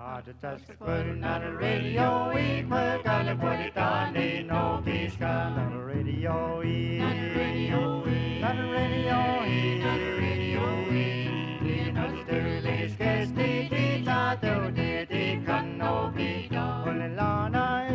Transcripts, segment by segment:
the task is putting on the radio, we put on the put it on the no peace gun on the radio, on the radio, on the radio, on the radio, in Australia's case, the teacher do the can no be done. Olelana,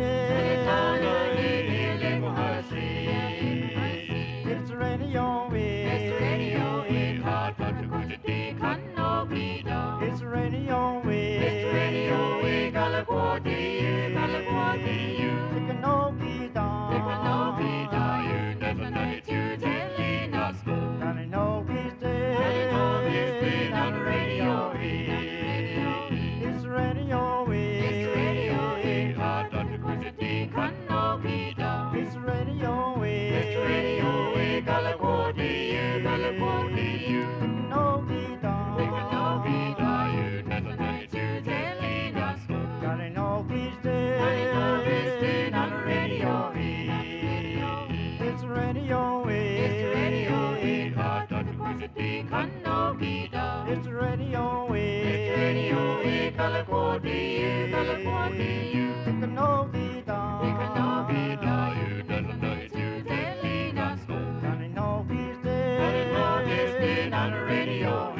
it's radio, it's radio, it's hard to put the can no be done. It's radio, it's radio, we California, you, it can no be done. It can no be done. You never know it, you telling us school. And I know he's dead, on the radio, it's radio, it's radio, it's hard to put the can no be done. It's radio, we California, you, it can no be done. It can no be done. You never know it, you telling us school. And I know he's dead, on the radio, it's radio, it's radio, it's hard to put the can no be done. It's radio, we California, you, it can no be done. It can no be done. You never know it, you telling us school. And I know he's dead, on the radio,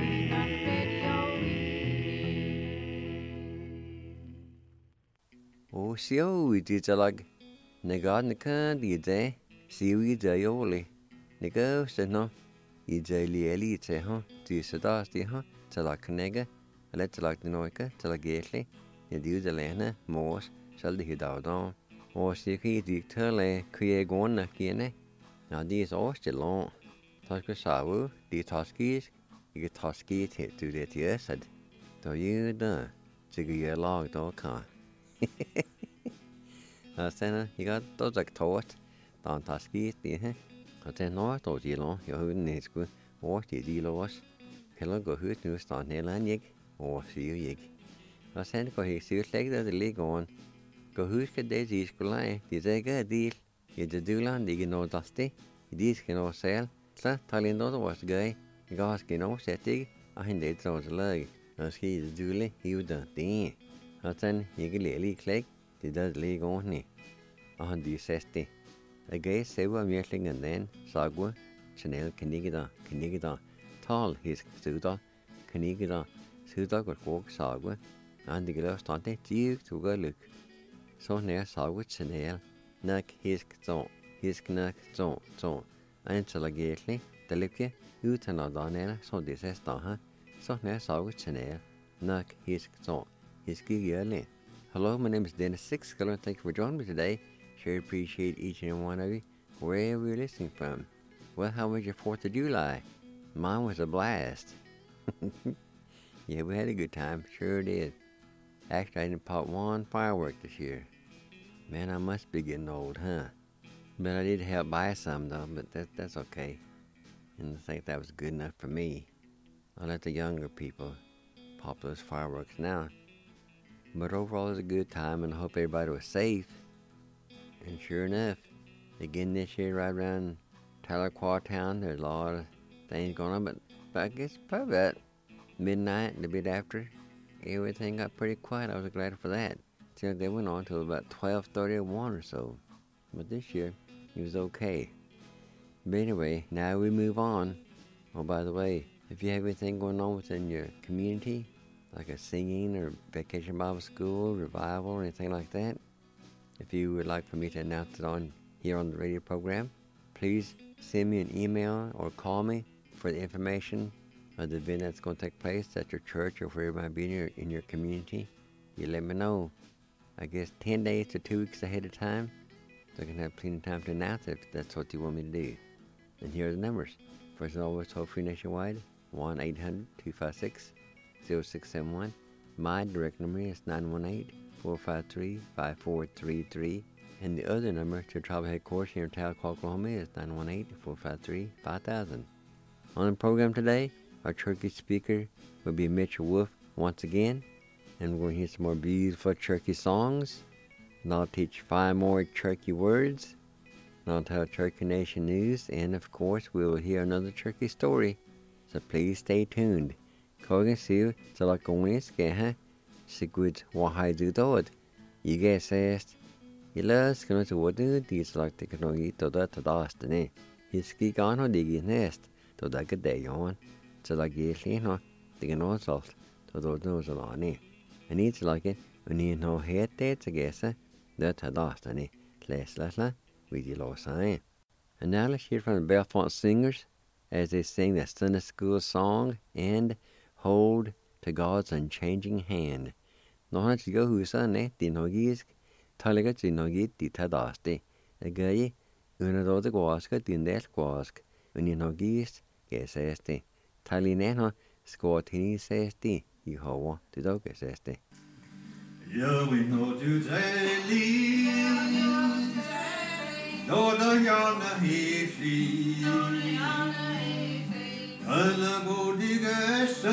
Oh, so did you like Nagarnica, did they? See we day only. Nego said no. You daily elite, huh? Do you suggest, huh? Till like Nega, let's like the Noica, till like Gately. You do the Lena, Morse, shall the hit out on. Or see he dictate, create one again. Now these all still long. Tosca Sawu, the Toskies, you get Toskies hit to that yes, said. So you done. To get your log dog car. Sen you got those like taught. Don't Toskies, dear. I tell no, I told you long, your hood needs good. Or the dealers. Hello, go hood news on Nelan yig. Or see you yig. I send go he see you like that the leg on. Go hood could they each go lie. Did they get a deal? You the Dulan, dig no dusty. These can all sell. Så taler inn det var så gøy. Ganske nå setter jeg. Jeg hender ikke så lag. Jeg skal gi det dule. Jo da, det. At den ikke lille klegg. Det er det lige ordentlig. Og han de seste. Jeg gøy sever virkelig den. Sagwa. Chanel kan ikke da. Tal hisk studer. Kan ikke da. Studer går kåk sagwa. Han de gløs stande. Dyk toga lyk. Så nær sagwa Chanel. Nak hisk så. Hisk nak så. Antalagétli, Delipke, utan av Daniel, som de ses da her, så nær saget Chanel, nok hisk så, hisk yearly. Hello, my name is Dennis Six. Hello, thank you for joining me today. Sure appreciate each and one of you. Where are you listening from? Well, how was your 4th of July? Mine was a blast. Yeah, we had a good time, sure did. Actually, I didn't pop one firework this year. Man, I must be getting old, huh? But I did help buy some though, but that's okay. And I think that was good enough for me. I'll let the younger people pop those fireworks now. But overall it was a good time and I hope everybody was safe. And sure enough, again this year right around Tahlequah Town, there's a lot of things going on, but I guess probably about midnight and a bit after, everything got pretty quiet. I was glad for that. So they went on till about 12:30 or 1 or so. But this year, it was okay. But anyway, now we move on. Oh, by the way, if you have anything going on within your community, like a singing or vacation Bible school, revival, or anything like that, if you would like for me to announce it here on the radio program, please send me an email or call me for the information of the event that's going to take place at your church or wherever it might be in your community. You let me know, I guess 10 days to 2 weeks ahead of time, so I can have plenty of time to announce it if that's what you want me to do. And here are the numbers. First of all, we're toll-free nationwide, 1-800-256-0671. My direct number is 918-453-5433. And the other number to tribal headquarters here in Tahlequah, Oklahoma is 918-453-5000. On the program today, our turkey speaker will be Mitchell Wolf once again. And we're going to hear some more beautiful turkey songs. And I'll teach 5 more turkey words. And I'll tell Turkey Nation news. And of course, we will hear another turkey story. So please stay tuned. Kogan siu, so like going is huh? Sigurd wahai du dod. Ige sest. Ilas kan du wadu dislak teknologi to da tadastane. Hiski gano digi nest to da gedeyon. Så da gilli no digenosalt to do no zalani. And it's like it when you know head dead to guess that tadastane. Lesla with the low sign. And now let's hear from the Belfont Singers as they sing the Sunday School song and Hold to God's Unchanging Hand. No han chigo husa ne dinogis talega chinogit di tadaste. The guy uno de guaska din del guask when you nogis geseste. Talineno squatini sesti Yehovah to do geseste. Yeah, we know to daily. No, the yana he flee. Alla bodigesa.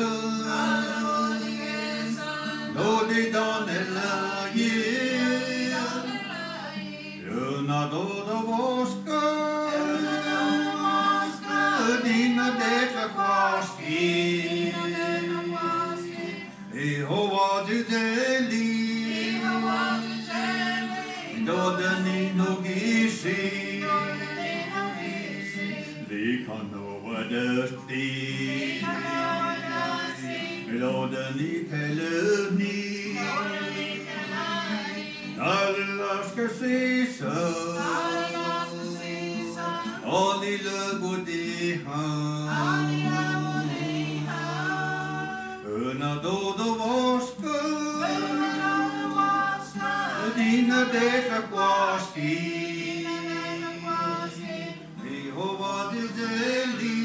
No, they don't allow ye. You're not all the wasca. Dina de Kwaski. Jehovah to daily. Dodani no gisi, Likano wadasti, Dodani kelani, Nalaska sisa, Oli lagudiha, Unadodo voska. Dina de Kwaski, Jehovah Dizeli,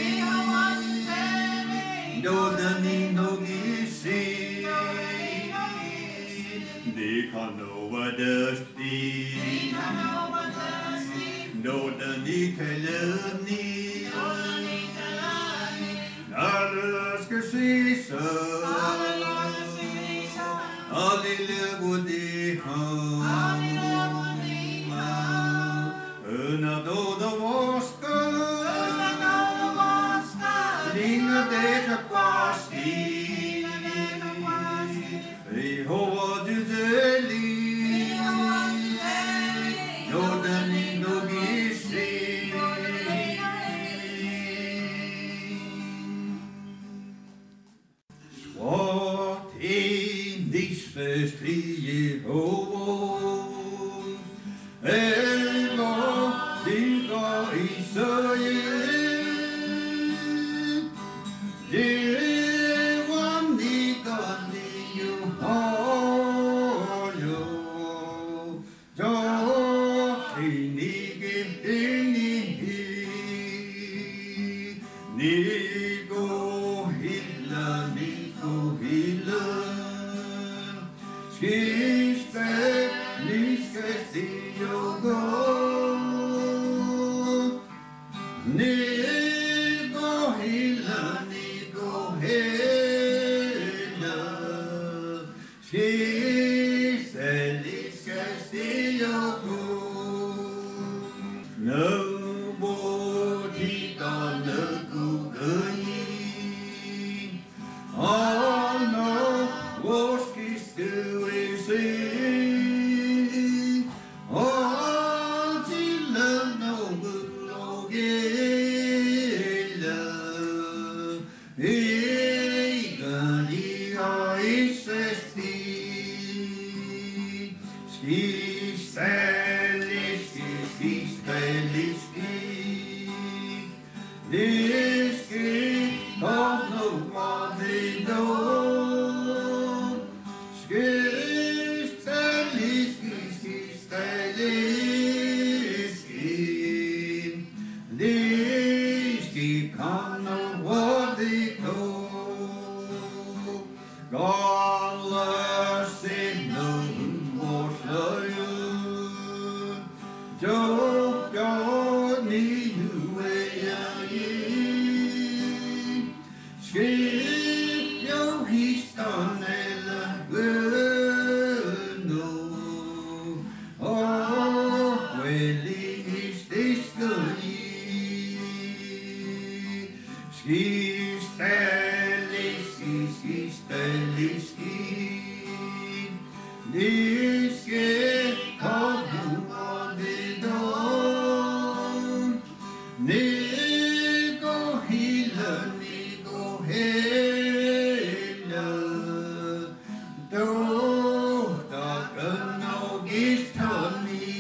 Dodani no gisi, Dikano wadasti, Dodani kelani, Nalaska sisa, Alile Buddha, Unado the Mosca, Dina de Kwaski, Jehovah Dizeli, Dodani no gisi. What in this first Jehovah, Ego Dinka Israel, Dewan Nikani you Hayo, Joshi Nigo Hilla, Nigo Hilla, Skiste, Niske Yogo, Nigo Hilla, Nigo Hilla, Skiste, Niske Yogo. Nobody gonna go away. Oh no, what's this doing? Say, oh, she love no good love. Hey, gani is sesti, ski steliski, ski steliski, diski, oh no, what they do. Ski steliski, diski, come no, what they do. God loves it, no more slow. Joe, God, need you way out here. Skip your he's done a good no. Oh, well, is this good? Ski, Stanley, ski, ski, Stanley, ski. Niske kaduwa de don. Nigo hila, nigo hela. Do da no gistani.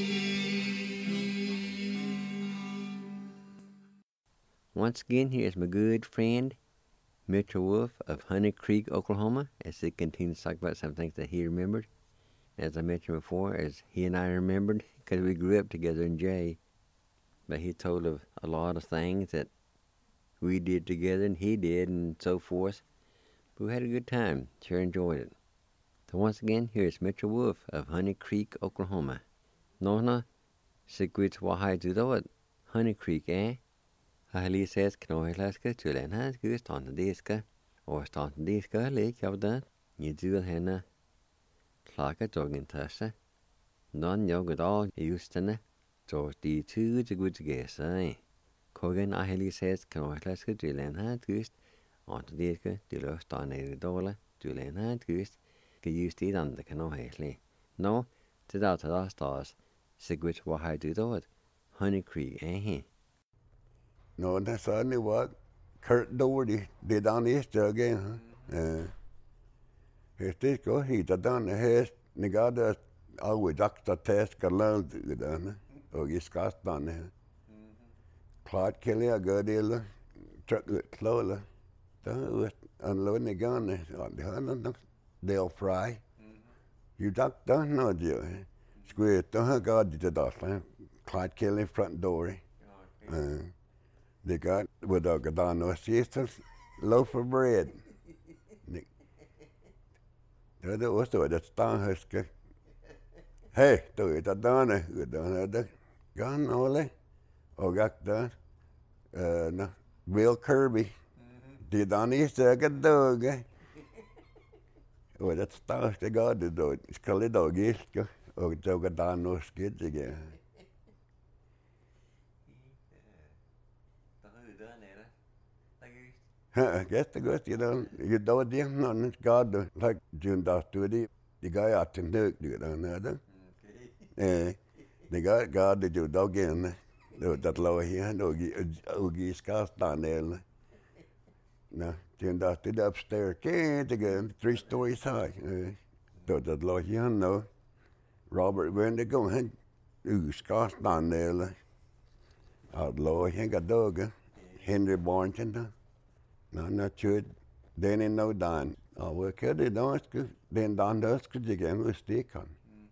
Once again, here's my good friend, Mitchell Wolf of Honey Creek, Oklahoma, as he continues to talk about some things that he remembered. As I mentioned before, as he and I remembered, because we grew up together in Jay. But he told of a lot of things that we did together and he did and so forth. But we had a good time. Sure enjoyed it. So once again, here's Mitchell Wolf of Honey Creek, Oklahoma. Nona, Sigwitz Wahai Dudot, Honey Creek, eh? Ahli says, Knoilaska, Tulan Goose, Tanta Diska, or Tanta Diska, Lake of that. You do Hannah, Clarka Jogging Tasha. Non Yogurt all Houston, George D. 2 to good guess, eh? Kogan Ahli says, Knoilaska, Tulan Goose, Tanta Diska, Dulos $180, Tulan Goose, get used to it on the Canohasly. No, to that to our stars, Sigwitz Wahai Dudot, Honey Creek, eh? No, that's only what Kurt Doherty did on East again. This go he done the hest negada always akta test kalal done og iskast done. Clyde Kelly a good deal truck slowly. That unloading the gun the Dale Fry. You duck done no deal. Square don't God did that. Clyde Kelly front door. They got with a gadano sisters loaf of bread. Det var så det stanhuske. Hey, du vet att dane det gan ole och got där Bill Kirby. Det dan är så gadog. Och det stanhuske god det då skulle då giska och då gadano skidge. Get the good, you know the God like June Doctor, the guy out in Duke, you know, the guy God did you dog in that low here, no Ogie Scott down there. No, June Doctor the upstairs, can't again, 3 stories high. That low here, no. Robert, when they go ahead, Scott down there, out low, he got dog, Henry Barnton. No, not sure. Then in no done. Oh, well, could they don't? Then done those could you get with stick on?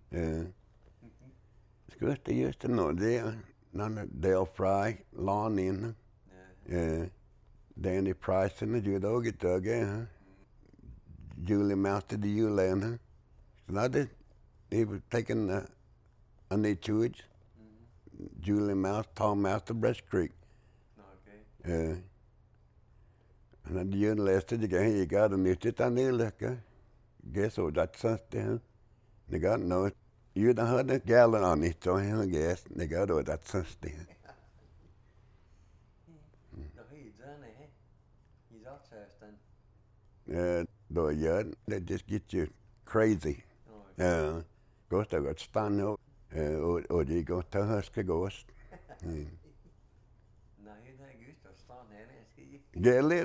It's good they used to know there. None of Dale Fry, lawn in. Danny Price and the judo get again. Julie Master the U-land. Now they were taking on the chewage. Julie Mouse, Tom Master, Breast Creek. Okay. And then you enlisted again, you got a muted on the liquor. Guess what that's something. They got no, you don't have a gallon on it, so I guess they got all that something. Though, yeah, they just get you crazy. Ghost, I got stand up, or you go to Husker Ghost. Get lit,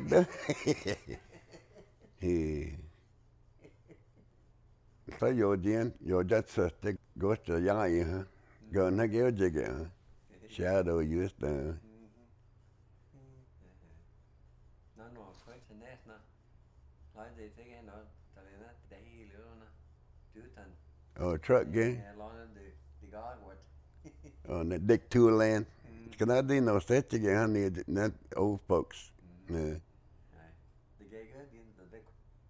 so you're just sister goes to Yai, huh? Go and get a jigger, shadow used to. Oh, truck game. Oh, and that Dick Two-Land. Can I do no such again? I need that old folks. The gay good in the Dick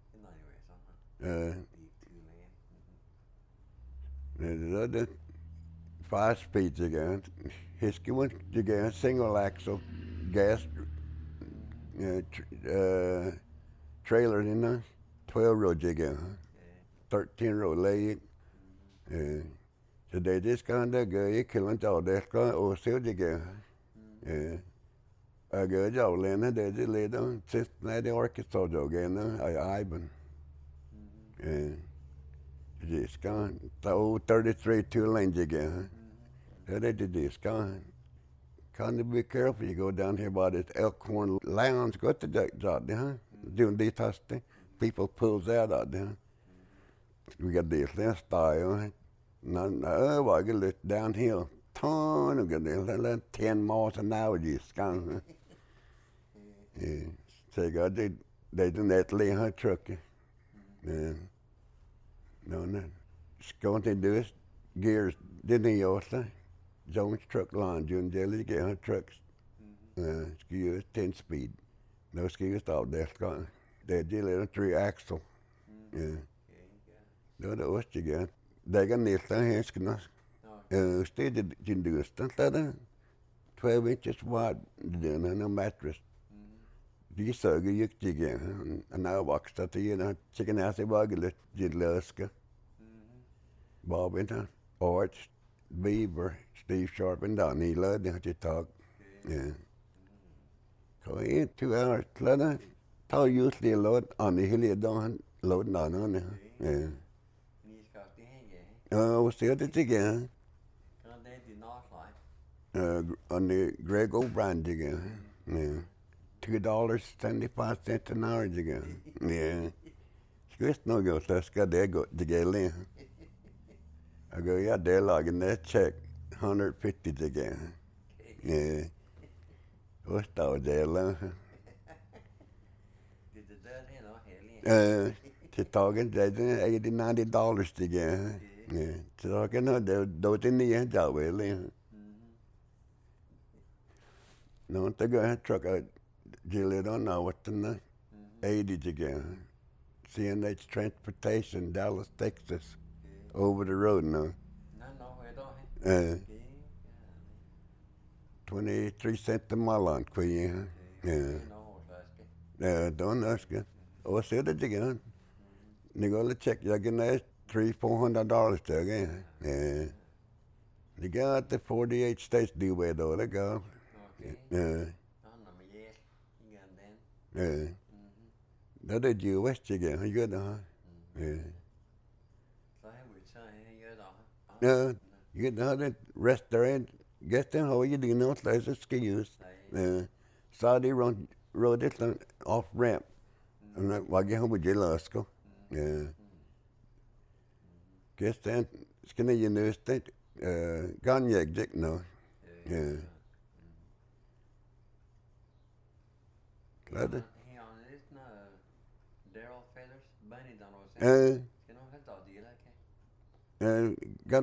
the other 5 speeds again. Hisky one again, single axle, gas trailer in there, 12-row again, 13-row leg. Så det är skanda gøy killen till det ska och så det gøy. Jag gör jag lämnar det leder sist när det orkar så då igen I Ivan. Just gone. The old 33 two-lanes again. That is just gone. Kind of be careful. You go down here by this Elkhorn Lounge. Go to that out there, huh? Doing these testing. People pulls out there. We got this style. No, I get it downhill. Ton of good. 10 miles an hour. Just gone. Yeah. So God, they didn't let lay her truck. Yeah. No. Going to do it. Gears didn't he also? Jones truck line, June Jelly, get her trucks. Ski 10 speed. No ski stop there. They did a 3 axle. Yeah. No, that was again. They got this thing here. Stayed in do it. 12 inches wide, no mattress. These are good again. And now walks that the chicken ass bug, did Luska. Bob in Arch, Beaver, Steve Sharp, and Donnie Ludd, to talk. Yeah. So in 2 hours, Clutter, tell usually a load on the hill, don't load on there. Yeah. Oh, see what it's again. On the Greg O'Brien again. Yeah. $2.75 an hour again. Yeah. It's no go, so it's got there go to get in. I go, yeah, they're logging that check, 150 again. Yeah. What's that there, long? She's talking, $80, $90 again. Yeah. She's talking, no, those in the end, that way, no, they go ahead, truck out. Jill, don't know what to know. 80 again. CNH Transportation, Dallas, Texas. Over the road now. 23 cents a mile on Queen. Yeah. Don't ask it. Oh, say that again. You go to check, you get that $300-$400 again. Yeah. You got the 48 states do way though, they go. Yeah. Yeah. Đó là vừa West again, hay good huh? Yeah. You get the restaurant, get them how you do not place a ski Saudi road it off ramp. And that why get home with Jalasko. Yeah. Guess then skinny university Ganya Dick no. Yeah. Glad got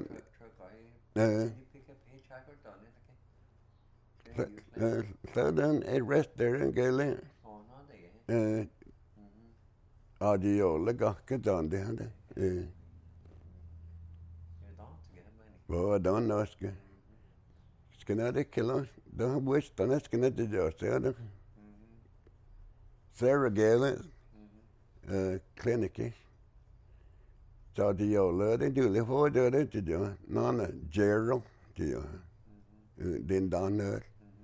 so then it rest there and go in. Audio lega get on there. Well, I don't know. It's gonna kill us. Don't wish to it's gonna do it. Sarah Galen, clinic. Så de gjør det du får det til det. Nana Gerald til den dagen.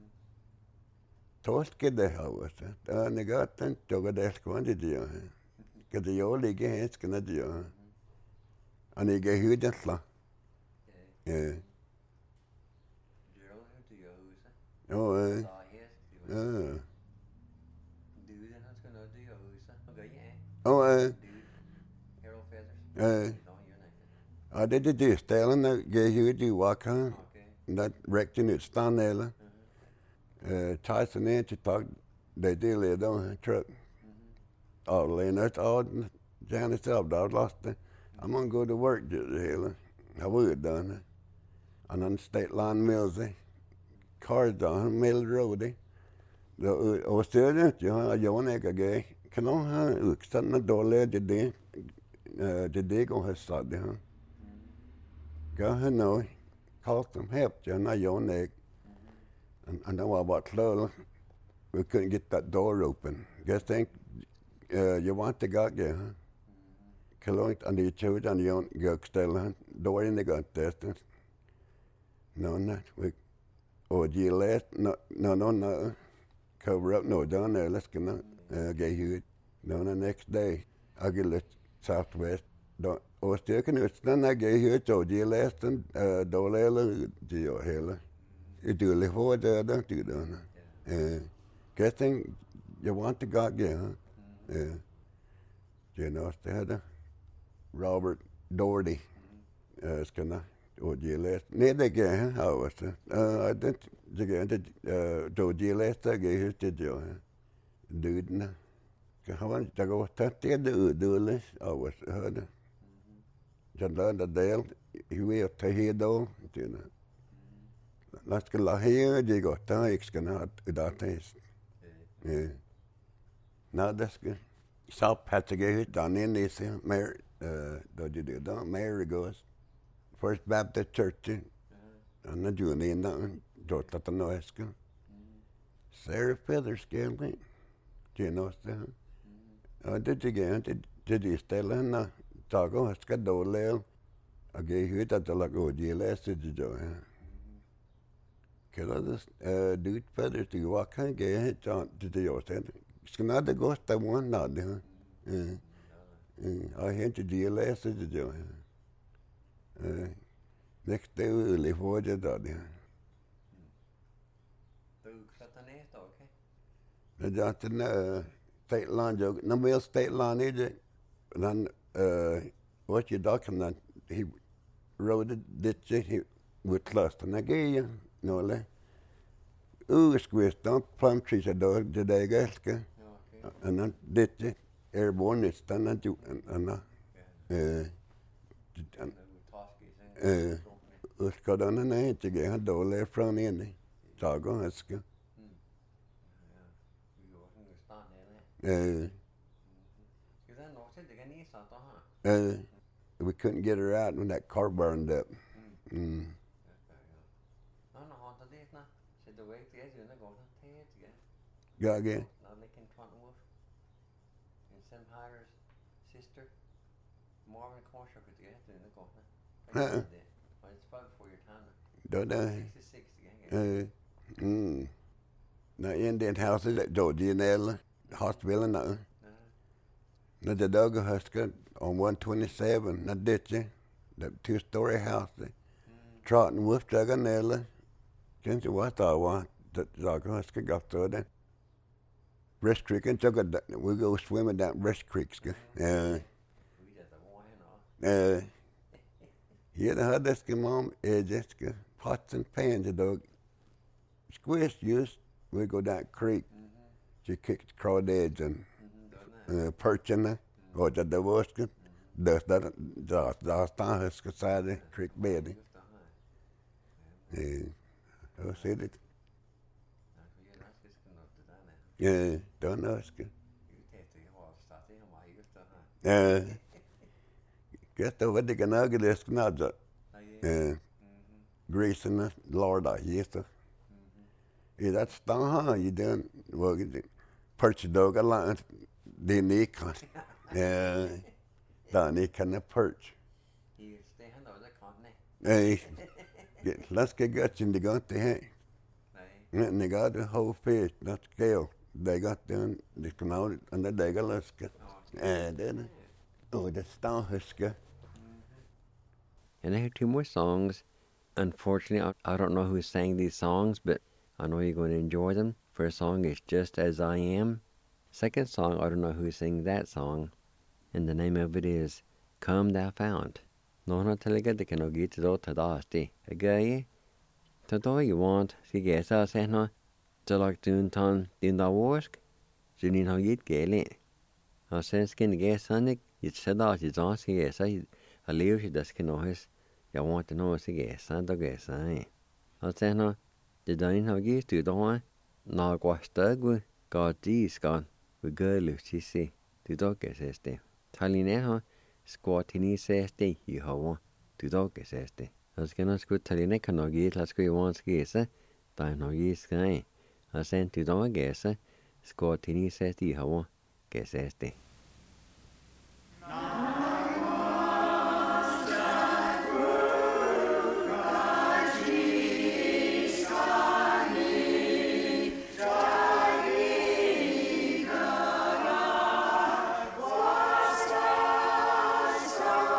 Torske det har så. Da negaten tog det skvande det. Kan det jo ligge her skal det jo. Han ikke huden sla. Ja. Gerald til jo. Ja. Oh, I did this, Stalin, that gave you a do-walk, huh? That wrecked in it, stand there. Tyson and she talked, they did live on a truck. Oh, Leonard, all Janice up, I lost it. I'm going to go to work, I would done it. And on State Line Mills, cars on Middle Road, och stödet, jag var en gay. Kan de ha utställda dåliga det går här stadigt. Go ahead now, call them help, and then I was closed. We couldn't get that door open. Guess think you want to go there, huh? Kalongt and the children you go still door in the gun test. No, we last no. Cover up no down there, let's get get you. No, the next day I get the Southwest då och stycken utan när jag hör så de lästen då läler de ju hela. Det är för det där till då. Getting you want to go again. You know det Robert Doherty skana och de läst. Nej det går how was det. Det går då de läst det hur det ju. Duden. Han jag går tätt det du was hörde. Jag lärde del hur ta hedo till. Låt ska la här det går ta jag ska ha det test. Nå det ska South Patrick down in this Mary då det då Mary goes First Baptist Church and the June in då att nå ska Sarah Feathers gamble. Do you know that? Det tycker det de ställer henne tago ska då läl och ge hut att la gå de läser det då. Kallas dyrt för det ju vad kan ge hit det jag sen. Ska när det går där one nade. Jag hade de läser det då. Next day we live for det då. Du klarar ner då, okej? Det är inte state line joke. No real state line either. Then what you document he wrote it that he with cluster again no le. Squist don't plum trees a dog the day gaska. And then did airborne it's done and you and ska den nej inte ge han då le från inne. Tago haska. We couldn't get her out when that car burned up. Go again. Sister Marvin Corshaw could get in the corner. It's about before your time. Don't I? 66 again. Now Indian houses at Georgia hospital now. Now the dog husker on 127. Now did you? The 2-story house. Trotting wolf dog on there. Can't you what I want? The dog husker got through there. Breast Creek and we go swimming down Breast Creek. Yeah, the hardest mom just pots and pans the dog. Squish used we go down creek. She kicked crawdads and perch in there. Or the divorce. Does that side the creek bed. I said it. Yeah, don't ask it. Get over the Ganagas Nada. Grease in the Lord, I used to. Yeah, that's the you done. Well, perch a dog a lot. The neck. Yeah, the neck and the perch. Hey, let's get guts in the gun to hang. And they got the whole fish, not scale. They got them, they come out, and then they got Alaska. And then, the Star Husker. And I heard 2 more songs. Unfortunately, I don't know who sang these songs, but I know you're going to enjoy them. First song is Just As I Am. Second song, I don't know who sang that song. And the name of it is Come Thou Fount. No, not till I get the canoe to do to dasti. A guy, to do you want, see, guess I say no. To like doing ton, doing the work. So you know you'd get it. I said, skin the guess, Sonic, you'd said that you'd on, see, yes, I leave you this canoe. You want to know, see, guess, I don't guess, I said no. The dine how you do the one. No, go stug with God, geez, gone. We go, Lucy, see. The dog guess, este. Telling it, squatting says they, you have one. The dog guess, este. I was going to go telling it, can I get, let's go once, guess, time no yes, guy. I sent to dog guess, squatting says you have one. Guess, este. So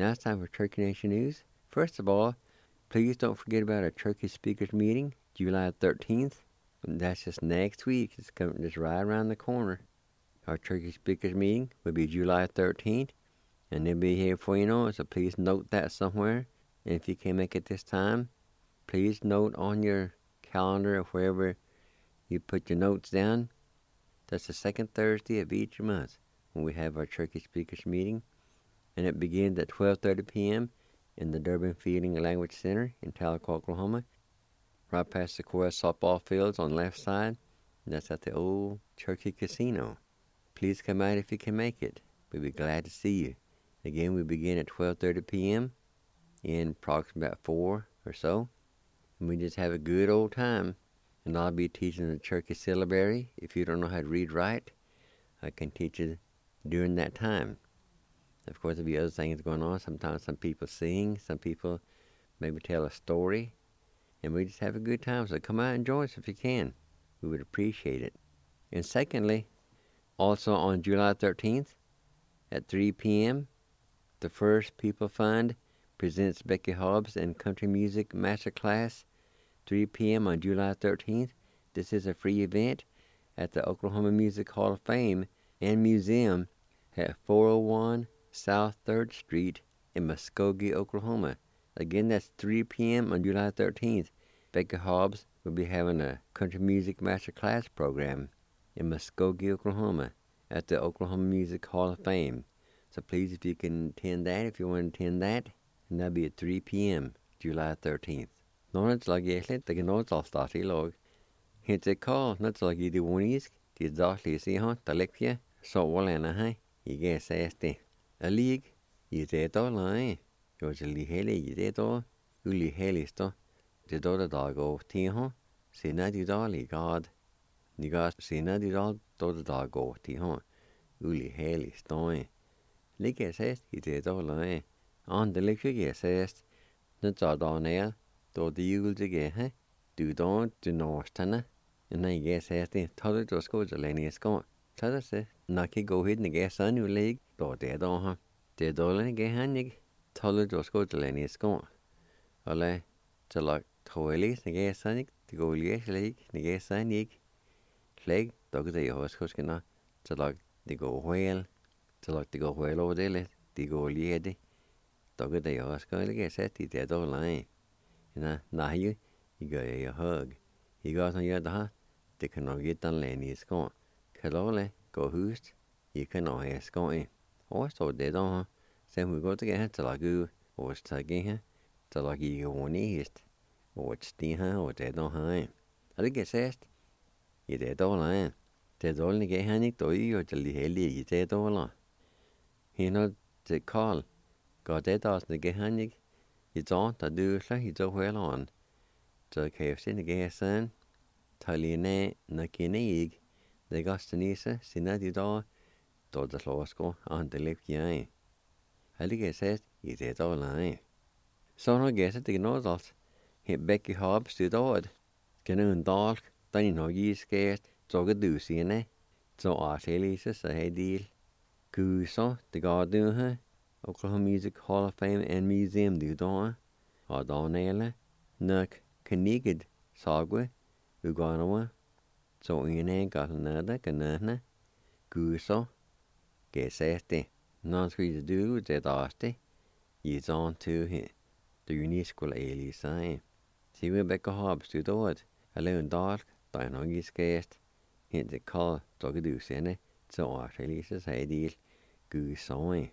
Now it's time for Turkey Nation News. First of all, please don't forget about our Turkey Speakers meeting, July 13th. That's just next week. It's coming just right around the corner. Our Turkey Speakers meeting will be July 13th, and they'll be here before you know it, so please note that somewhere. And if you can't make it this time, please note on your calendar or wherever you put your notes down. That's the second Thursday of each month when we have our Turkey Speakers meeting, and it begins at 12:30 p.m. in the Durbin Feeding Language Center in Tahlequah, Oklahoma, right past the Sequoia softball fields on the left side. That's at the old Turkey Casino. Please come out if you can make it. We'll be glad to see you. Again, we begin at 12:30 p.m. in approximately about 4 or so. And we just have a good old time. And I'll be teaching the Turkey syllabary. If you don't know how to read right, I can teach you during that time. Of course, there'll be other things going on. Sometimes some people sing, some people maybe tell a story. And we just have a good time. So come out and join us if you can. We would appreciate it. And secondly, also on July 13th at 3 p.m., the First People Fund presents Becky Hobbs and Country Music Masterclass, 3 p.m. on July 13th. This is a free event at the Oklahoma Music Hall of Fame and Museum at 401 South 3rd Street in Muskogee, Oklahoma. Again, that's 3 p.m. on July 13th. Becky Hobbs will be having a Country Music Masterclass program in Muskogee, Oklahoma at the Oklahoma Music Hall of Fame. So please, if you can attend that, if you want to attend that, and that'll be at 3 p.m. July 13th. Något lag egentligen, det kan något av start I lag. Inte call, något lag I det vonisk, det daglig sig han, det läckje, så vållarna här, I ges det. A lig, I det då lai, jag ska li hela I det då, uli helisto, det då det dag av till han, sina det då ligad. Ni gas sina det då det dag av till han, uli helisto. Ligger sest I det då lai. On the lecture says, not all nail, though the you'll get, do don't do no stana, and I guess as the toilet or school the lane is gone. Tell us, Naki go hidden the gas on your leg, though dead on her. Dead all in a gay handig, toilet or school the lane is gone. Ole, to like toilet, the gas sonic, to go yes leg, the gas sonic, leg, dog the horse cuskina, to like the go whale, to like the go whale over there, the go liedy. Dog day I was going to get set the dead old line. And now you got a hug. He got on your other, they cannot get done lane is gone. Kalole, go host, you cannot ask going. Also, they don't, then we go to get to like you, or stugging her, to like you one east, or steam her, or they don't hang. I think it says, you dead old line. There's only get honey to you or to the heli, you dead old. He not the call. Got det as the gehannig, it's on to do so he's so well on. So KFC the gasan, Taline, Nakinig, the Gastonisa, Sinadidor, to the Slosco, on the left eye. I think it says, he's it all line. So no guess it, the nozzles. Hit Becky Hobbs to the odd. Can dark, then you know ye scared, so good do see in it. So our Elisa say deal. Gooso, the god do her. Oklahoma Music Hall of Fame and Museum du Dawn, or Donella, Nuck, Kenigid, Sagwe, Uganawa, so in got another canana, Guso, Geseste, non squeeze do that aste, ye's on to him, the UNESCO Ailey sign. See Rebecca Hobbs to do it, alone dark, Dinogis guest, hint the call, Dogadu Sene, so our Elisa's ideal, Guso.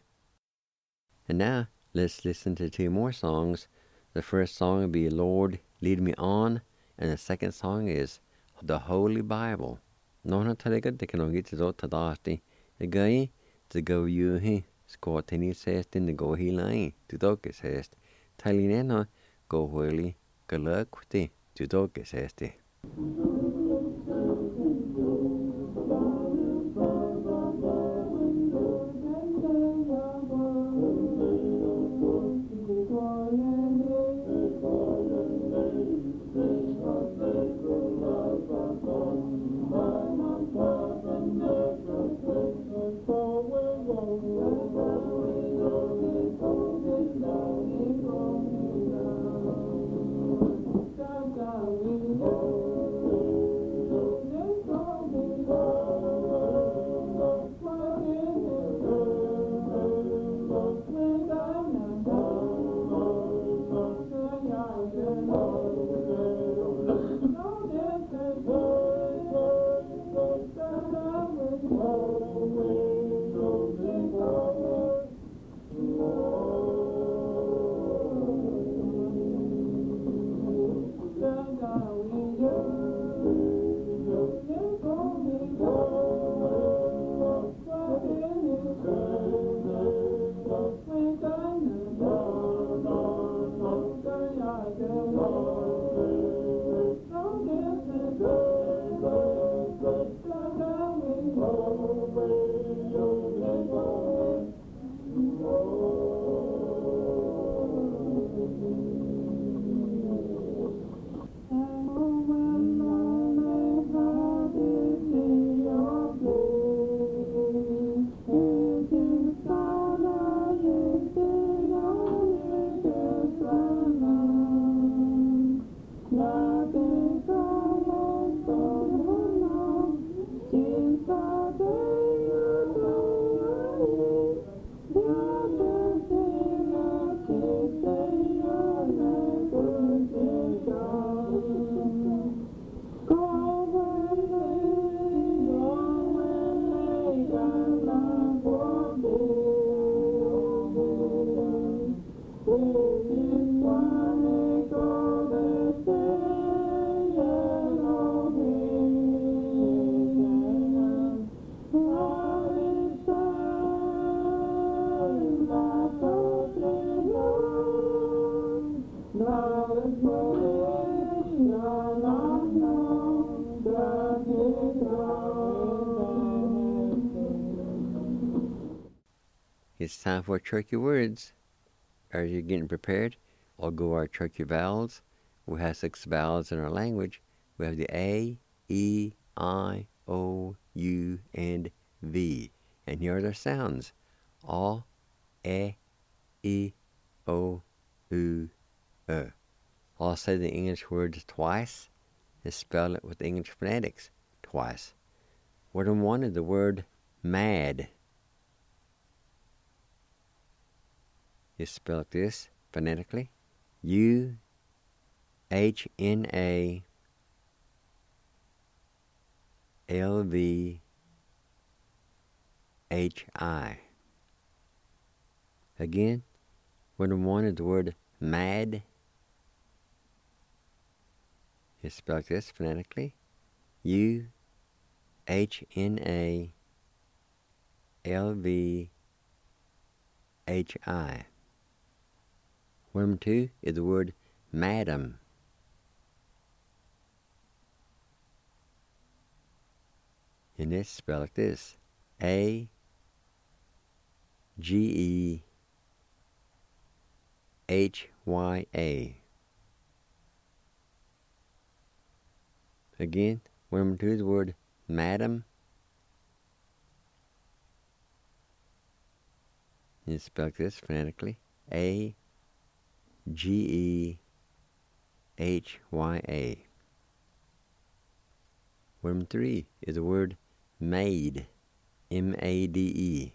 And now, let's listen to two more songs. The first song will be Lord, Lead Me On, and the second song is The Holy Bible. Nona talaga de kan get to ta dasti. The guy to go you he score tenny says in the go he line to dog says. Talinena go holy galakti to dog says. It's time for Turkey words. Are you getting prepared? I'll go our Turkey vowels. We have 6 vowels in our language. We have the A, E, I, O, U, and V. And here are their sounds. A, E, O, U, E. I'll say the English words twice and spell it with English phonetics twice. Word number 1 is the word mad. You spell it this phonetically. U-H-N-A-L-V-H-I. Again, word number 1 is the word mad. You spell it this phonetically. U-H-N-A-L-V-H-I. Word number 2 is the word madam. And it's spelled like this. A-G-E-H-Y-A. Again, word number 2 is the word madam. And it's spelled like this phonetically. A-G-E-H-Y-A. Word number 3 is the word maid. M-A-D-E.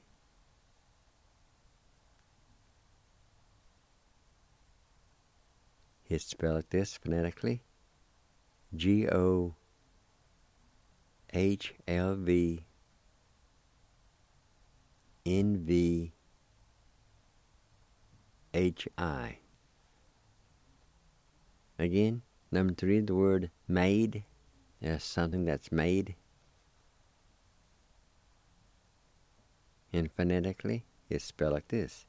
It's spelled like this phonetically. G-O-H-L-V-N-V-H-I. Again, number 3, the word made. There's something that's made. And phonetically, it's spelled like this.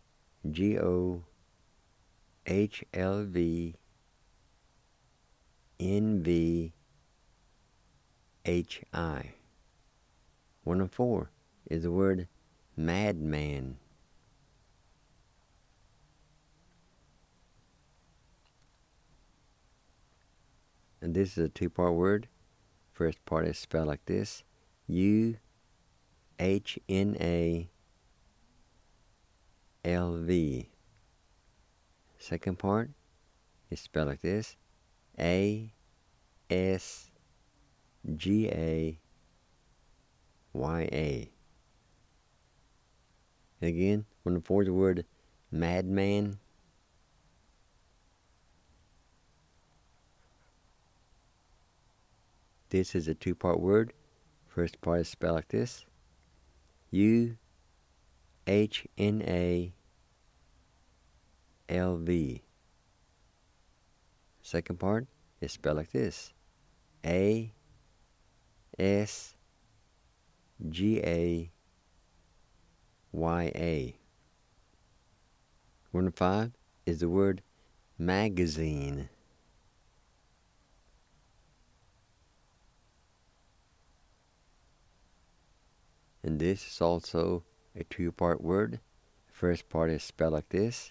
G-O-H-L-V-N-V-H-I. One of 4 is the word madman. And this is a 2-part word. First part is spelled like this. U-H-N-A-L-V. Second part is spelled like this. A-S-G-A-Y-A. Again, when the 4th word madman. This is a 2-part word. First part is spelled like this. U-H-N-A-L-V. Second part is spelled like this. A-S-G-A-Y-A. Word number 5 is the word magazine. And this is also a 2-part word. The first part is spelled like this.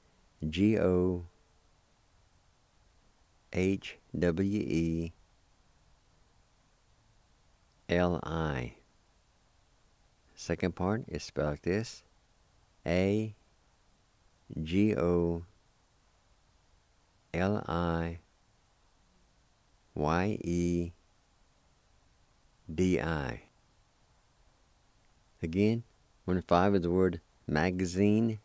G-O-H-W-E-L-I. Second part is spelled like this. A-G-O-L-I-N-E. Y-E-D-I. Again, 1 and 5 is the word magazine.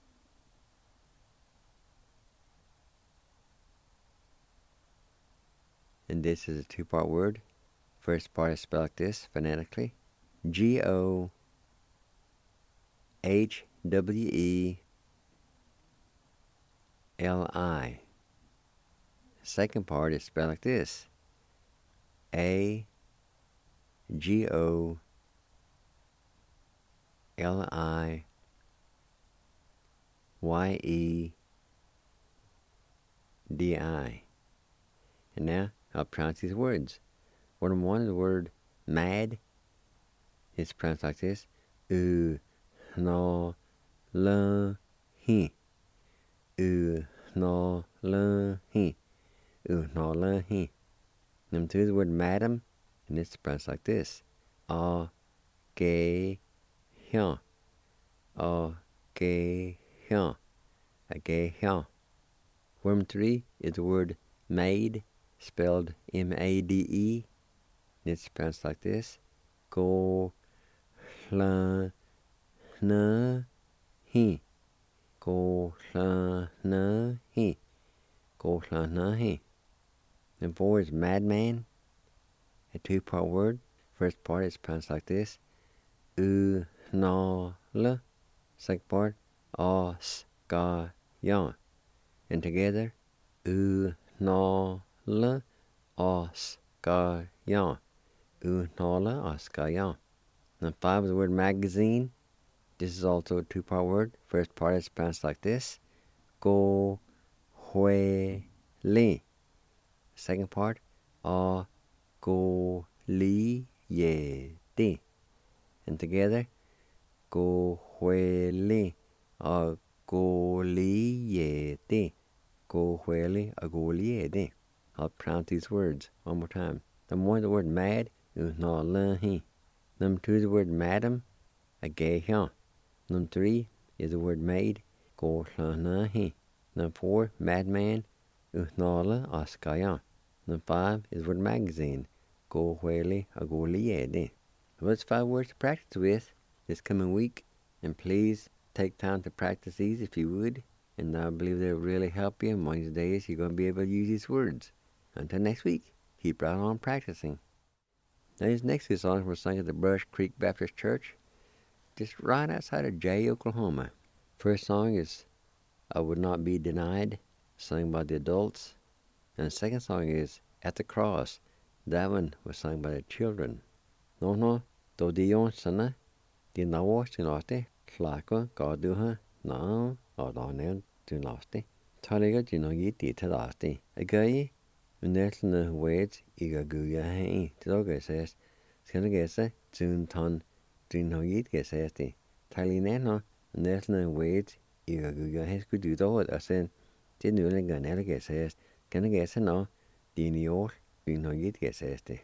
And this is a two-part word. First part is spelled like this, phonetically. G-O-H-W-E-L-I. Second part is spelled like this. A-G-O-L-I-Y-E-D-I. And now I'll pronounce these words. Word 1 is the word mad. It's pronounced like this. U-no-la-hi. U-no-la-hi. U-no-la-hi. Number 2 is the word madam. And it's pronounced like this. A-ge-hyun. A-ge-hyun. A-ge-hyun. Word 3 is the word maid, spelled M-A-D-E. And it's pronounced like this. Go-hla-na-hi. Go-hla-na-hi. Go-hla-na-hi. And 4 is madman, a two-part word. First part is pronounced like this. U-no-la. Second part, os-ga-yan. And together, U-no-la, os-ga-yan. U-no-la, os-ga-yan. And 5 is the word magazine. This is also a two-part word. First part is pronounced like this. Go-hwe-li. Second part, a-go-li-ye-di. And together, go-hwe-li, a-go-li-ye-di. Go-hwe-li, a-go-li-ye-di. I'll pronounce these words one more time. Number 1 is the word mad, u-no-la-hi. Number 2 is the word madam, a-ge-hyun. Number 3 is the word maid, go-hla-na-hi. Number 4, madman, u-no-la, os-ga-yan. Number 5 is the word magazine, go-hwe-li, a-go-li-ye-di. Well, that's 5 words to practice with this coming week. And please take time to practice these if you would. And I believe they'll really help you. And one of these days you're going to be able to use these words. Until next week, keep right on practicing. Now these next two songs were sung at the Brush Creek Baptist Church, just right outside of Jay, Oklahoma. First song is I Would Not Be Denied, sung by the adults. And the second song is At the Cross. That one was sung by the children. No, do di yon sana, di nawa sinoste, tlako gaduha, no, or donen tunoste. Taliga jinogi di tadaste. Agayi, unesna weds igaguya hain. Tidoga says, Skanagesa, Jun ton, Jinogi gesesti. Talineno, unesna weds igaguya heskududo, asen, Tinulinga nelga says, Skanagesa no, Dinio, Jinogi gesesti.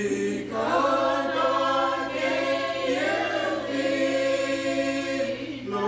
No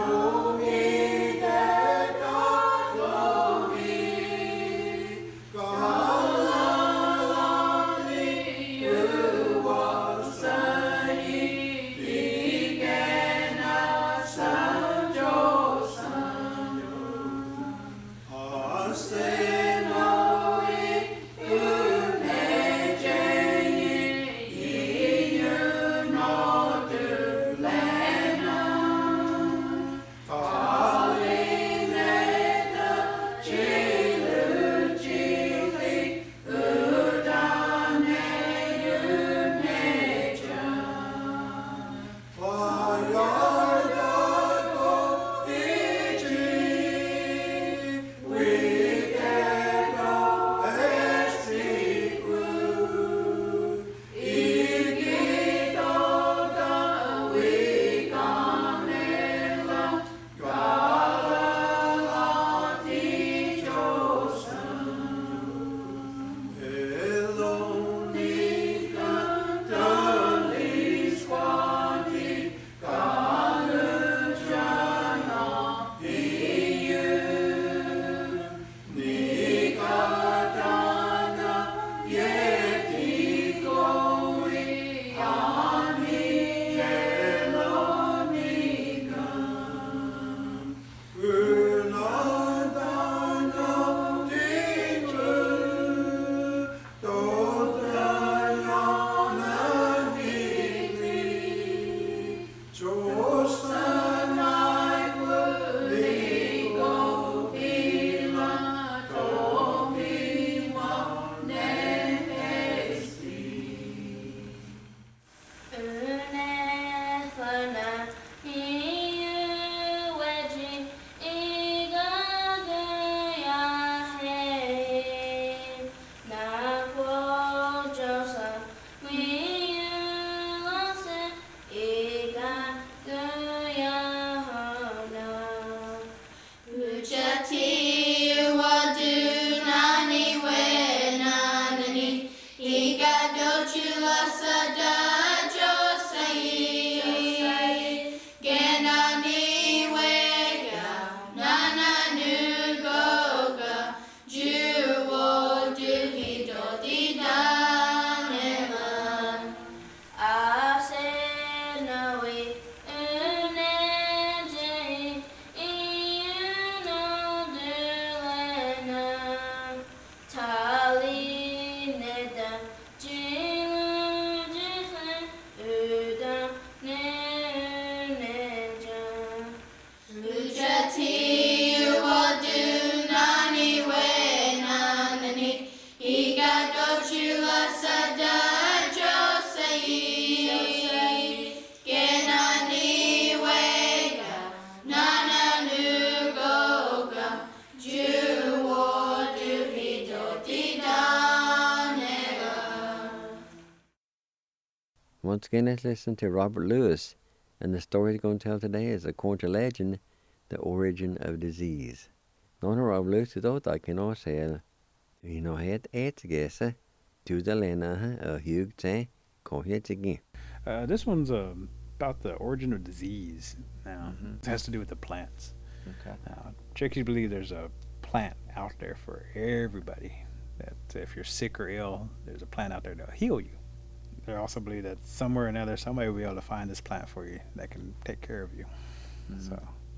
Once again, let's listen to Robert Lewis, and the story he's going to tell today is, according to legend, the origin of disease. Nå har Robert Lewis idag att kan också säga, vi har ett ätgäsa, tudelena och hugte, kohjetigi. This one's about the origin of disease. Now, it has to do with the plants. Okay. Now, Cherokees believe there's a plant out there for everybody. That if you're sick or ill, there's a plant out there that'll heal you. They also believe that somewhere or another, somebody will be able to find this plant for you that can take care of you. So,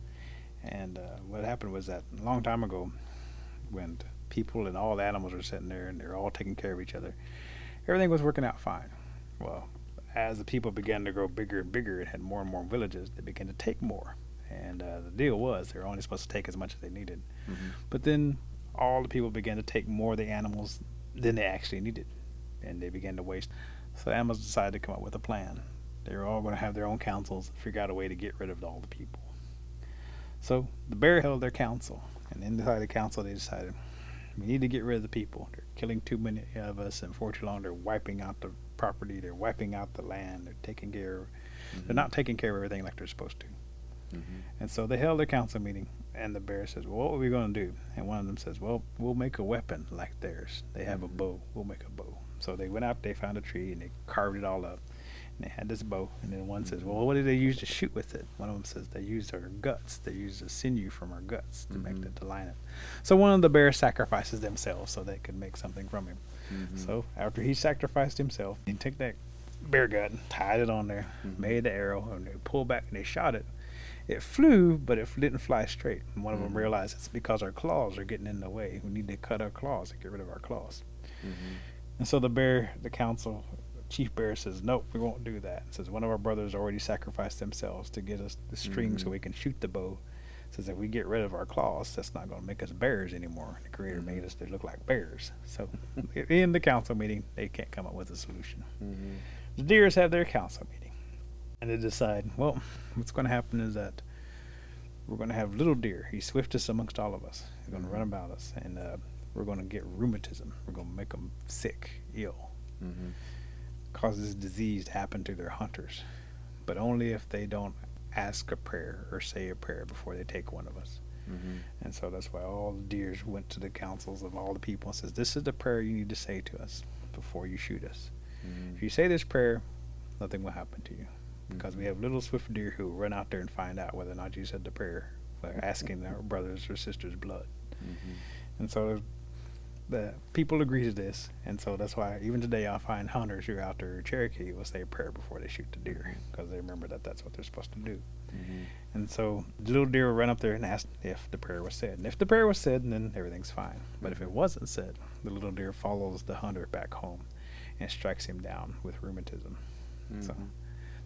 and what happened was that a long time ago, when people and all the animals were sitting there and they're all taking care of each other, everything was working out fine. Well, as the people began to grow bigger and bigger and had more and more villages, they began to take more. And the deal was they were only supposed to take as much as they needed. But then all the people began to take more of the animals than they actually needed, and they began to waste. So the animals decided to come up with a plan. They were all going to have their own councils and figure out a way to get rid of all the people. So the bear held their council, and inside the council they decided, we need to get rid of the people. They're killing too many of us, and for too long they're wiping out the property, they're wiping out the land, they're taking care of, they're not taking care of everything like they're supposed to. And so they held a council meeting, and the bear says, well, what are we going to do? And one of them says, well, we'll make a weapon like theirs. They have a bow. We'll make a bow. So they went out, they found a tree, and they carved it all up. And they had this bow. And then one says, well, what did they use to shoot with it? One of them says they used our guts. They used the sinew from our guts to make it, to line it. So one of the bears sacrifices themselves so they could make something from him. So after he sacrificed himself, he took that bear gut and tied it on there, made the arrow, and they pulled back and they shot it. It flew, but it didn't fly straight. And one of them realized it's because our claws are getting in the way. We need to cut our claws and get rid of our claws. And so the council, Chief Bear says, nope, we won't do that. Says one of our brothers already sacrificed themselves to get us the string so we can shoot the bow. Says if we get rid of our claws, that's not going to make us bears anymore. The Creator made us to look like bears. So in the council meeting, they can't come up with a solution. The deers have their council meeting. And they decide, well, what's going to happen is that we're going to have little deer. He's swiftest amongst all of us. He's going to run about us. And we're going to get rheumatism. We're going to make them sick, ill. Cause this disease to happen to their hunters. But only if they don't ask a prayer or say a prayer before they take one of us. And so that's why all the deers went to the councils of all the people and says, this is the prayer you need to say to us before you shoot us. If you say this prayer, nothing will happen to you. Because we have little swift deer who run out there and find out whether or not you said the prayer by asking their brothers or sisters' blood. And so the people agree to this, and so that's why even today I find hunters who are out there in Cherokee will say a prayer before they shoot the deer, because they remember that that's what they're supposed to do. And so the little deer will run up there and ask if the prayer was said. And if the prayer was said, then everything's fine. But if it wasn't said, the little deer follows the hunter back home and strikes him down with rheumatism. So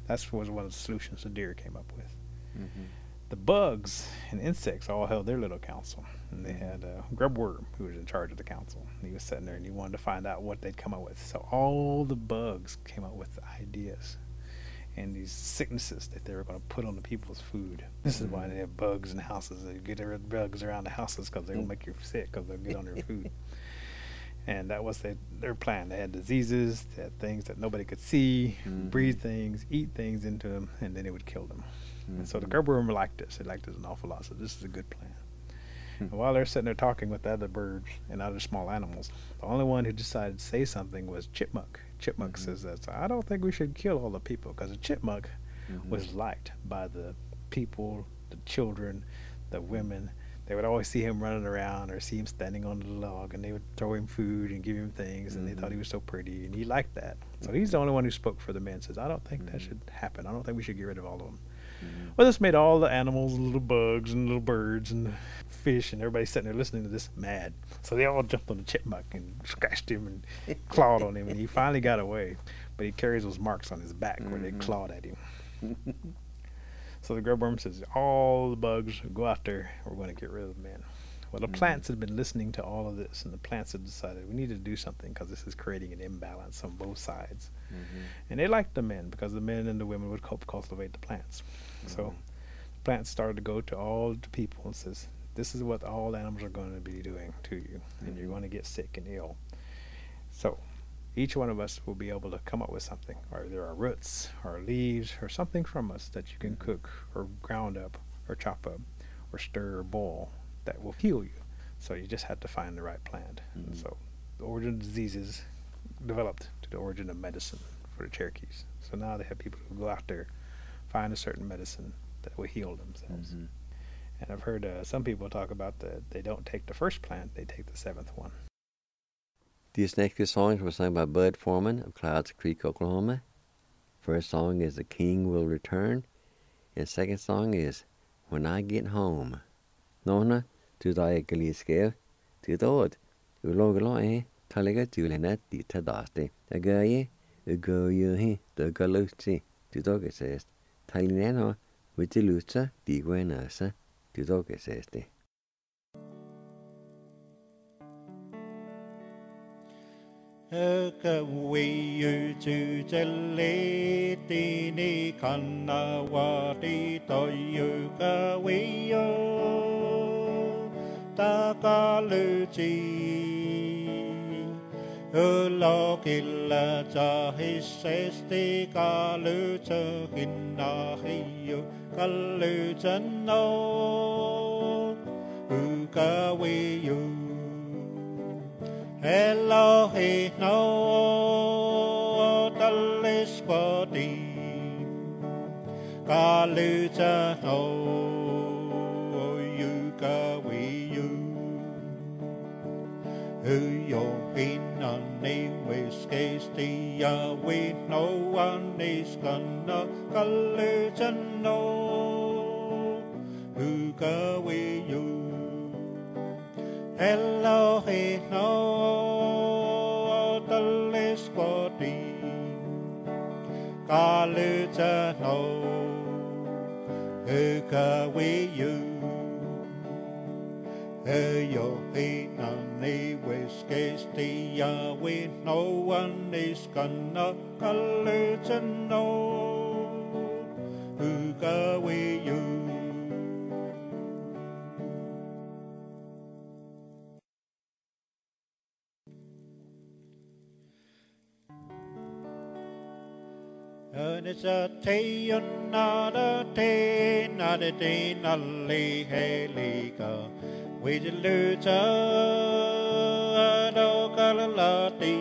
That was one of the solutions the deer came up with. Mm-hmm. The bugs and insects all held their little council, and they had Grubworm, who was in charge of the council. And he was sitting there, and he wanted to find out what they'd come up with. So all the bugs came up with ideas and these sicknesses that they were going to put on the people's food. This is why they have bugs in houses. They get rid of bugs around the houses because they will make you sick because they'll get on your food. And that was their plan. They had diseases, they had things that nobody could see, breathe things, eat things into them, and then it would kill them. And so the Grubworm liked this. They liked this an awful lot. So this is a good plan. And while they're sitting there talking with the other birds and other small animals, the only one who decided to say something was Chipmunk. Chipmunk says that, I don't think we should kill all the people, because a chipmunk was liked by the people, the children, the women. They would always see him running around or see him standing on the log, and they would throw him food and give him things, and they thought he was so pretty, and he liked that. So he's the only one who spoke for the men, says, I don't think that should happen. I don't think we should get rid of all of them. Well, this made all the animals and little bugs and little birds and fish and everybody sitting there listening to this mad. So they all jumped on the chipmunk and scratched him and clawed on him, and he finally got away. But he carries those marks on his back where they clawed at him. So the Grubworm says, all the bugs go out there, we're going to get rid of the men. Well, the plants had been listening to all of this, and the plants had decided we need to do something because this is creating an imbalance on both sides. And they liked the men because the men and the women would cultivate the plants. So the plants started to go to all the people and says, this is what all animals are going to be doing to you, and you're going to get sick and ill. So each one of us will be able to come up with something, or there are roots or leaves or something from us that you can cook or ground up or chop up or stir or boil that will heal you. So you just have to find the right plant. And so the origin of diseases developed to the origin of medicine for the Cherokees. So now they have people who go out there, find a certain medicine that will heal themselves. And I've heard some people talk about that they don't take the first plant, they take the seventh one. These next two songs were sung by Bud Foreman of Clouds Creek, Oklahoma. First song is The King Will Return, and second song is When I Get Home. Nona, tu dai galiske, tu dod, u logalo talaga tulena di tadaste. Agaye, go you the galuchi, tu dogesest. Talinano, with the lucha, di guenasa, tu dogeseste. Ka we yu chu chale ti ni kana wa ti to yu ka we yo ta ka lu chi lo ki la cha hi ses ti ka lu cha hin na hi yu ka lu chan no ka we yu Hello, hey, no, dalis body, Kaluta, no, you go, you, who you're in on the west case, the we no one is gonna Kaluta, no, who go, you. Hello, hey, no, the list body, Kaluta, no, who can we you? Yo, hey, none, they wish, case, the we no one is gonna Kaluta, no, who can we you? It's a tay another day, another day, nully helica. We did lose a locality.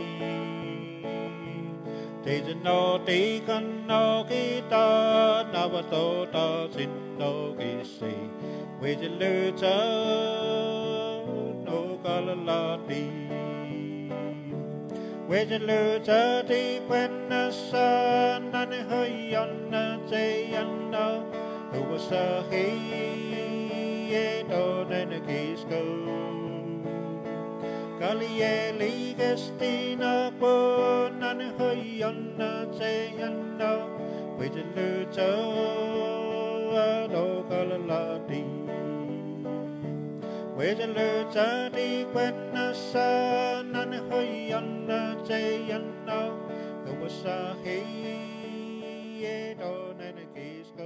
There's no deacon, no guitar, no daughter, in no kissy. We did lose a locality. With the luta deep when the sun and her yon say and who was a he don't and a case go Gallieli Gestina born and her yon say and Quay trên lư chớ đâu có là đi quay trên lư chớ đi quên na sa nan hơi ăn na chay ăn đâu không có sa hi đâu nên kisco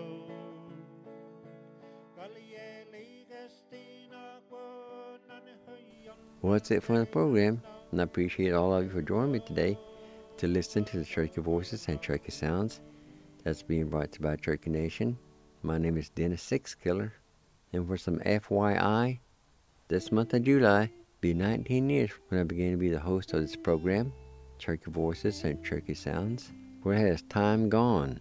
Well, that's it for the program, and I appreciate all of you for joining me today to listen to the Cherokee Voices and Cherokee Sounds that's being brought to you by Cherokee Nation. My name is Dennis Sixkiller, and for some FYI, this month of July be 19 years when I began to be the host of this program, Cherokee Voices and Cherokee Sounds. Where has time gone?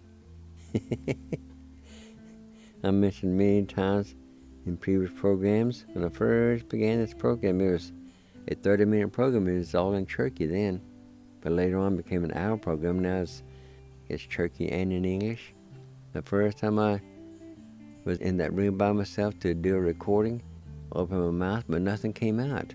I mentioned many times in previous programs, when I first began this program, it was a 30-minute program. It was all in Cherokee then, but later on it became an hour program. Now it's Cherokee and in English. The first time I was in that room by myself to do a recording, I opened my mouth, but nothing came out.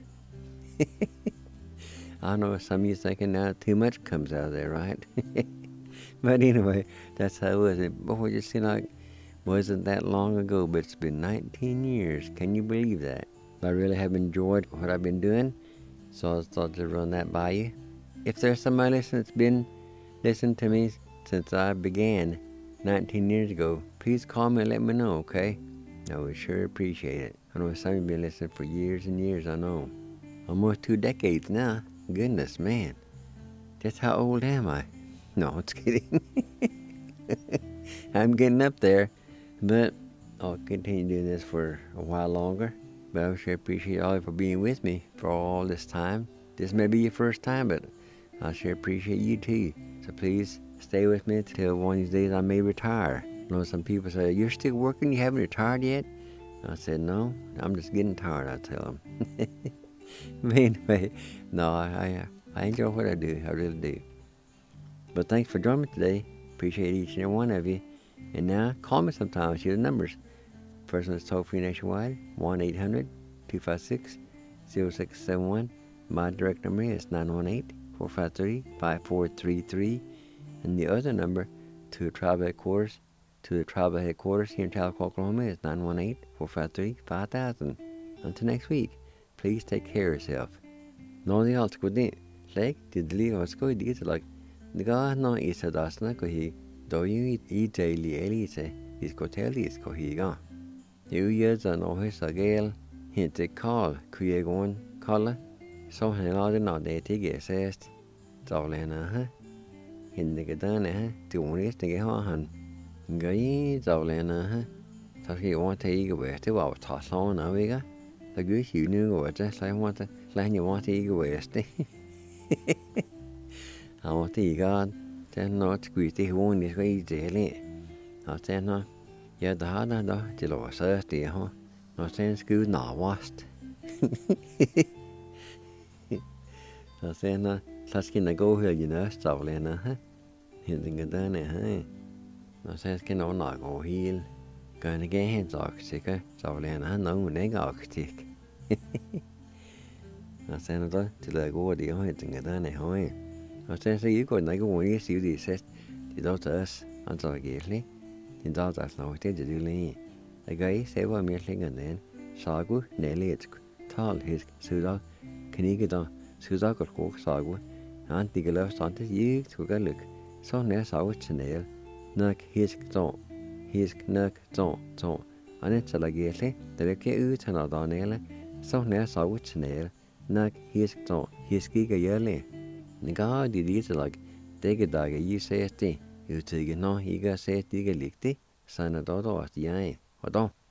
I know some of you thinking now too much comes out of there, right? But anyway, that's how it was. Boy, it just seemed like it wasn't that long ago, but it's been 19 years. Can you believe that? I really have enjoyed what I've been doing, so I thought to run that by you. If there's somebody listening that's been listening to me since I began 19 years ago, please call me and let me know, okay? I would sure appreciate it. I know some of you have been listening for years and years, I know. Almost 2 decades now. Goodness, man. Just how old am I? No, I'm just kidding. I'm getting up there, but I'll continue doing this for a while longer. But I sure appreciate all of you for being with me for all this time. This may be your first time, but I sure appreciate you too. So please stay with me till one of these days I may retire. I know some people say, you're still working, you haven't retired yet? I said, no, I'm just getting tired, I tell them. But anyway, no, I enjoy what I do, I really do. But thanks for joining me today. Appreciate each and every one of you. And now, call me sometime, see the numbers. First one is toll-free nationwide, 1-800-256-0671. My direct number is 918-453-5433. And the other number to the tribal headquarters here in Tahlequah, Oklahoma is 918-453-5000. Until next week, please take care of yourself. No, the alt good day. Like, did the legal school did like the guy no is a dasna ko he do you eat daily elite is ko tell is ko he ga. You years and no his a girl hint a call kuyegon color so he not they take assessed. Zawlena, huh? In the Gadana, huh? To one is to get on. Gay Zawlena, huh? So he want to eat away to our toss on a wigger. The good you knew what just like want to land you want to eat away. I want to eat God. Then not squeeze the one is way daily. I said no. Yeah, the harder though, till I was thirsty, huh? No sense good, not washed. I said no. Let's get a go here, you know, Zawlena, huh? Hitting it down there, huh? No sense can not go heel. Going to get hands off, sicker. Zawlena, no, they got stick. I said, no, till I go the hitting it down there, huh? I said, so you go and I go when you see the says, the doctors, and so gately. The doctors know what they do. The guy said, well, me thing and then, Sagu, Nelly, it's tall, his Sudak, can you get on Sudak or Cook Sagu? And the girl started you to go look. So near Sagu Chanel, Nuck his don't, his nuck don't. And it's a gately, the look out and Donella. So near Sagu Chanel, Nuck his don't, his gig a yearly. The guy did it like, take a dog, you say a thing. You take it no, you got say it, you get licked, son of daughter was the eye. Hold on.